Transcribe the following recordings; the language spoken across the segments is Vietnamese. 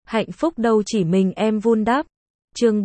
hạnh phúc đâu chỉ mình em vun đắp. Chương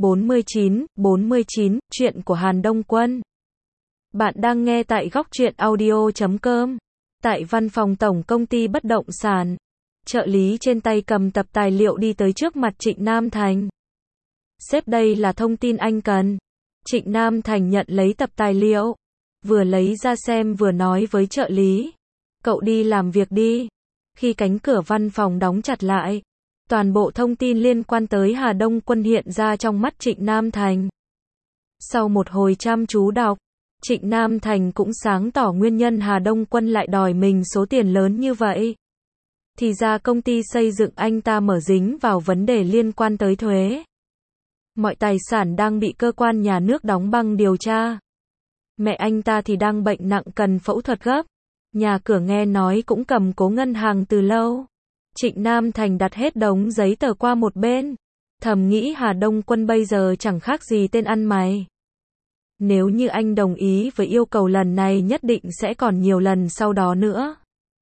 49, chuyện của Hàn Đông Quân. Bạn đang nghe tại góc truyện audio.com. Tại văn phòng tổng công ty bất động sản, trợ lý trên tay cầm tập tài liệu đi tới trước mặt Trịnh Nam Thành. Sếp, đây là thông tin anh cần. Trịnh Nam Thành nhận lấy tập tài liệu, vừa lấy ra xem vừa nói với trợ lý. Cậu đi làm việc đi. Khi cánh cửa văn phòng đóng chặt lại, toàn bộ thông tin liên quan tới Hà Đông Quân hiện ra trong mắt Trịnh Nam Thành. Sau một hồi chăm chú đọc, Trịnh Nam Thành cũng sáng tỏ nguyên nhân Hà Đông Quân lại đòi mình số tiền lớn như vậy. Thì ra công ty xây dựng anh ta mở dính vào vấn đề liên quan tới thuế. Mọi tài sản đang bị cơ quan nhà nước đóng băng điều tra. Mẹ anh ta thì đang bệnh nặng cần phẫu thuật gấp. Nhà cửa nghe nói cũng cầm cố ngân hàng từ lâu. Trịnh Nam Thành đặt hết đống giấy tờ qua một bên, thầm nghĩ Hà Đông Quân bây giờ chẳng khác gì tên ăn mày. Nếu như anh đồng ý với yêu cầu lần này nhất định sẽ còn nhiều lần sau đó nữa.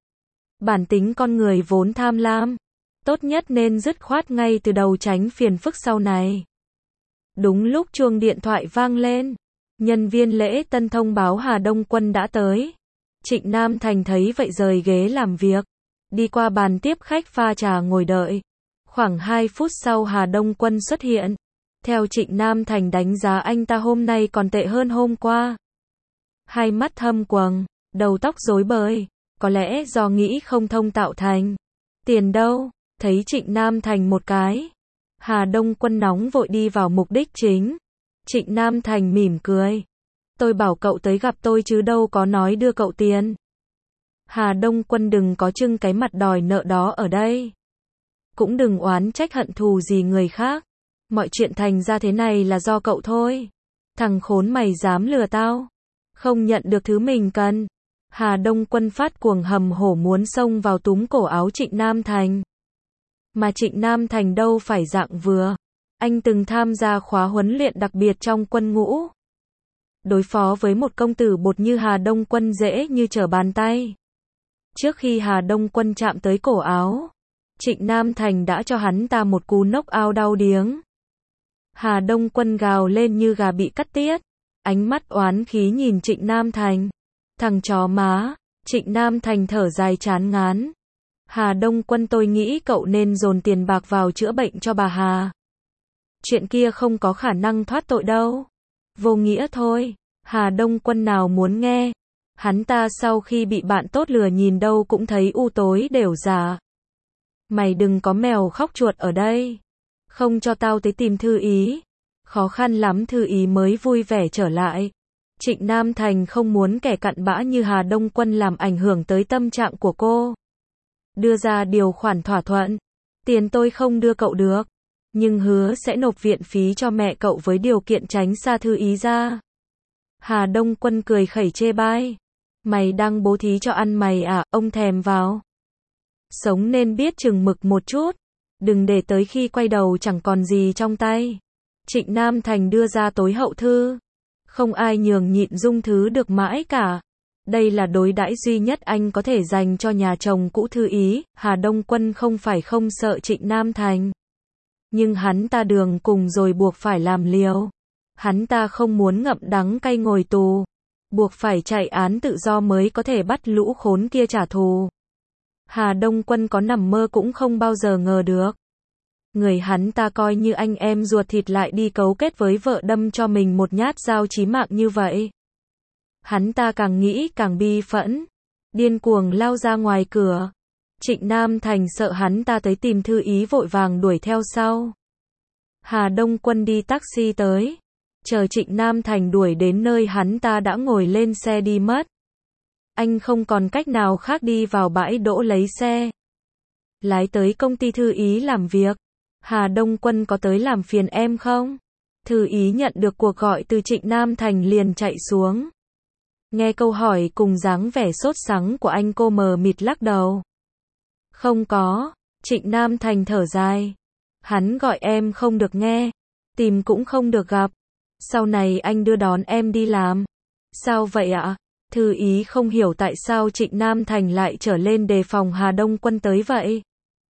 Bản tính con người vốn tham lam, tốt nhất nên dứt khoát ngay từ đầu tránh phiền phức sau này. Đúng lúc chuông điện thoại vang lên, nhân viên lễ tân thông báo Hà Đông Quân đã tới. Trịnh Nam Thành thấy vậy rời ghế làm việc, đi qua bàn tiếp khách pha trà ngồi đợi. Khoảng 2 phút sau Hà Đông Quân xuất hiện. Theo Trịnh Nam Thành đánh giá anh ta hôm nay còn tệ hơn hôm qua. Hai mắt thâm quầng, đầu tóc rối bời, có lẽ do nghĩ không thông tạo thành. Tiền đâu? Thấy Trịnh Nam Thành một cái, Hà Đông Quân nóng vội đi vào mục đích chính. Trịnh Nam Thành mỉm cười. Tôi bảo cậu tới gặp tôi chứ đâu có nói đưa cậu tiền. Hà Đông Quân đừng có trưng cái mặt đòi nợ đó ở đây. Cũng đừng oán trách hận thù gì người khác. Mọi chuyện thành ra thế này là do cậu thôi. Thằng khốn mày dám lừa tao. Không nhận được thứ mình cần. Hà Đông Quân phát cuồng hầm hổ muốn xông vào túm cổ áo Trịnh Nam Thành. Mà Trịnh Nam Thành đâu phải dạng vừa. Anh từng tham gia khóa huấn luyện đặc biệt trong quân ngũ. Đối phó với một công tử bột như Hà Đông Quân dễ như trở bàn tay. Trước khi Hà Đông Quân chạm tới cổ áo, Trịnh Nam Thành đã cho hắn ta một cú knock out đau điếng. Hà Đông Quân gào lên như gà bị cắt tiết, ánh mắt oán khí nhìn Trịnh Nam Thành. Thằng chó má. Trịnh Nam Thành thở dài chán ngán. Hà Đông Quân, tôi nghĩ cậu nên dồn tiền bạc vào chữa bệnh cho bà Hà. Chuyện kia không có khả năng thoát tội đâu. Vô nghĩa thôi. Hà Đông Quân nào muốn nghe. Hắn ta sau khi bị bạn tốt lừa nhìn đâu cũng thấy u tối đều giả. Mày đừng có mèo khóc chuột ở đây. Không cho tao tới tìm Thư Ý. Khó khăn lắm Thư Ý mới vui vẻ trở lại. Trịnh Nam Thành không muốn kẻ cặn bã như Hà Đông Quân làm ảnh hưởng tới tâm trạng của cô. Đưa ra điều khoản thỏa thuận. Tiền tôi không đưa cậu được, nhưng hứa sẽ nộp viện phí cho mẹ cậu với điều kiện tránh xa Thư Ý ra. Hà Đông Quân cười khẩy chê bai. Mày đang bố thí cho ăn mày à, ông thèm vào. Sống nên biết chừng mực một chút. Đừng để tới khi quay đầu chẳng còn gì trong tay. Trịnh Nam Thành đưa ra tối hậu thư. Không ai nhường nhịn dung thứ được mãi cả. Đây là đối đãi duy nhất anh có thể dành cho nhà chồng cũ Thư Ý. Hà Đông Quân không phải không sợ Trịnh Nam Thành. Nhưng hắn ta đường cùng rồi buộc phải làm liều. Hắn ta không muốn ngậm đắng cay ngồi tù. Buộc phải chạy án tự do mới có thể bắt lũ khốn kia trả thù. Hà Đông Quân có nằm mơ cũng không bao giờ ngờ được. Người hắn ta coi như anh em ruột thịt lại đi cấu kết với vợ đâm cho mình một nhát dao chí mạng như vậy. Hắn ta càng nghĩ càng bi phẫn. Điên cuồng lao ra ngoài cửa. Trịnh Nam Thành sợ hắn ta tới tìm Thư Ý vội vàng đuổi theo sau. Hà Đông Quân đi taxi tới. Chờ Trịnh Nam Thành đuổi đến nơi hắn ta đã ngồi lên xe đi mất. Anh không còn cách nào khác đi vào bãi đỗ lấy xe. Lái tới công ty Thư Ý làm việc. Hà Đông Quân có tới làm phiền em không? Thư Ý nhận được cuộc gọi từ Trịnh Nam Thành liền chạy xuống. Nghe câu hỏi cùng dáng vẻ sốt sắng của anh, cô mờ mịt lắc đầu. Không có. Trịnh Nam Thành thở dài. Hắn gọi em không được nghe. Tìm cũng không được gặp. Sau này anh đưa đón em đi làm. Sao vậy ạ? Thư Ý không hiểu tại sao Trịnh Nam Thành lại trở lên đề phòng Hà Đông Quân tới vậy.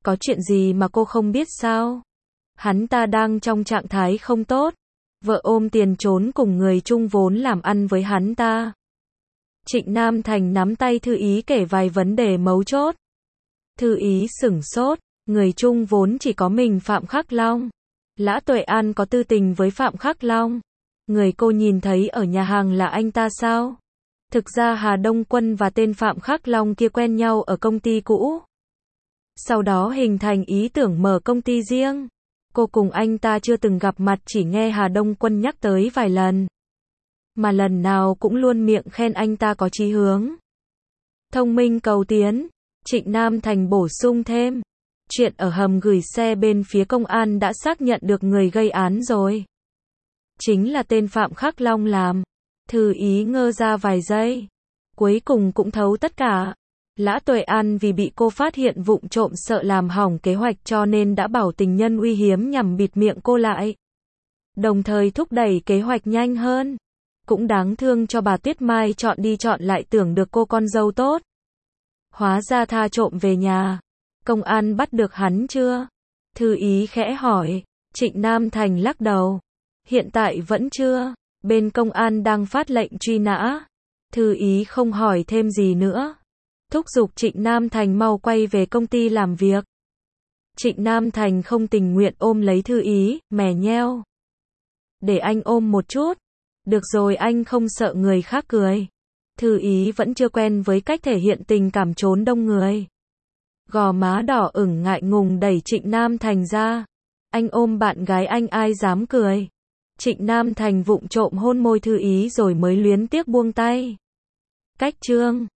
Có chuyện gì mà cô không biết sao? Hắn ta đang trong trạng thái không tốt. Vợ ôm tiền trốn cùng người chung vốn làm ăn với hắn ta. Trịnh Nam Thành nắm tay Thư Ý kể vài vấn đề mấu chốt. Thư Ý sửng sốt, người chung vốn chỉ có mình Phạm Khắc Long. Lã Tuệ An có tư tình với Phạm Khắc Long. Người cô nhìn thấy ở nhà hàng là anh ta sao? Thực ra Hà Đông Quân và tên Phạm Khắc Long kia quen nhau ở công ty cũ. Sau đó hình thành ý tưởng mở công ty riêng. Cô cùng anh ta chưa từng gặp mặt, chỉ nghe Hà Đông Quân nhắc tới vài lần. Mà lần nào cũng luôn miệng khen anh ta có chí hướng, thông minh cầu tiến. Trịnh Nam Thành bổ sung thêm. Chuyện ở hầm gửi xe bên phía công an đã xác nhận được người gây án rồi. Chính là tên Phạm Khắc Long làm. Thư Ý ngơ ra vài giây. Cuối cùng cũng thấu tất cả. Lã Tuệ An vì bị cô phát hiện vụng trộm sợ làm hỏng kế hoạch cho nên đã bảo tình nhân uy hiếm nhằm bịt miệng cô lại. Đồng thời thúc đẩy kế hoạch nhanh hơn. Cũng đáng thương cho bà Tuyết Mai chọn đi chọn lại tưởng được cô con dâu tốt. Hóa ra tha trộm về nhà. Công an bắt được hắn chưa? Thư Ý khẽ hỏi. Trịnh Nam Thành lắc đầu. Hiện tại vẫn chưa. Bên công an đang phát lệnh truy nã. Thư Ý không hỏi thêm gì nữa. Thúc giục Trịnh Nam Thành mau quay về công ty làm việc. Trịnh Nam Thành không tình nguyện ôm lấy Thư Ý, mè nheo. Để anh ôm một chút. Được rồi, anh không sợ người khác cười. Thư Ý vẫn chưa quen với cách thể hiện tình cảm trốn đông người. Gò má đỏ ửng ngại ngùng đẩy Trịnh Nam Thành ra. Anh ôm bạn gái anh ai dám cười. Trịnh Nam Thành vụng trộm hôn môi Thư Ý rồi mới luyến tiếc buông tay. Cách chương